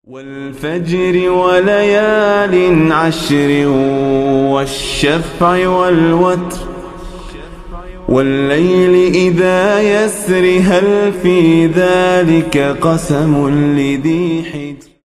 والفجر وليال عشر والشفع والوتر والليل إذا يسر هل في ذلك قسم لذي حجر.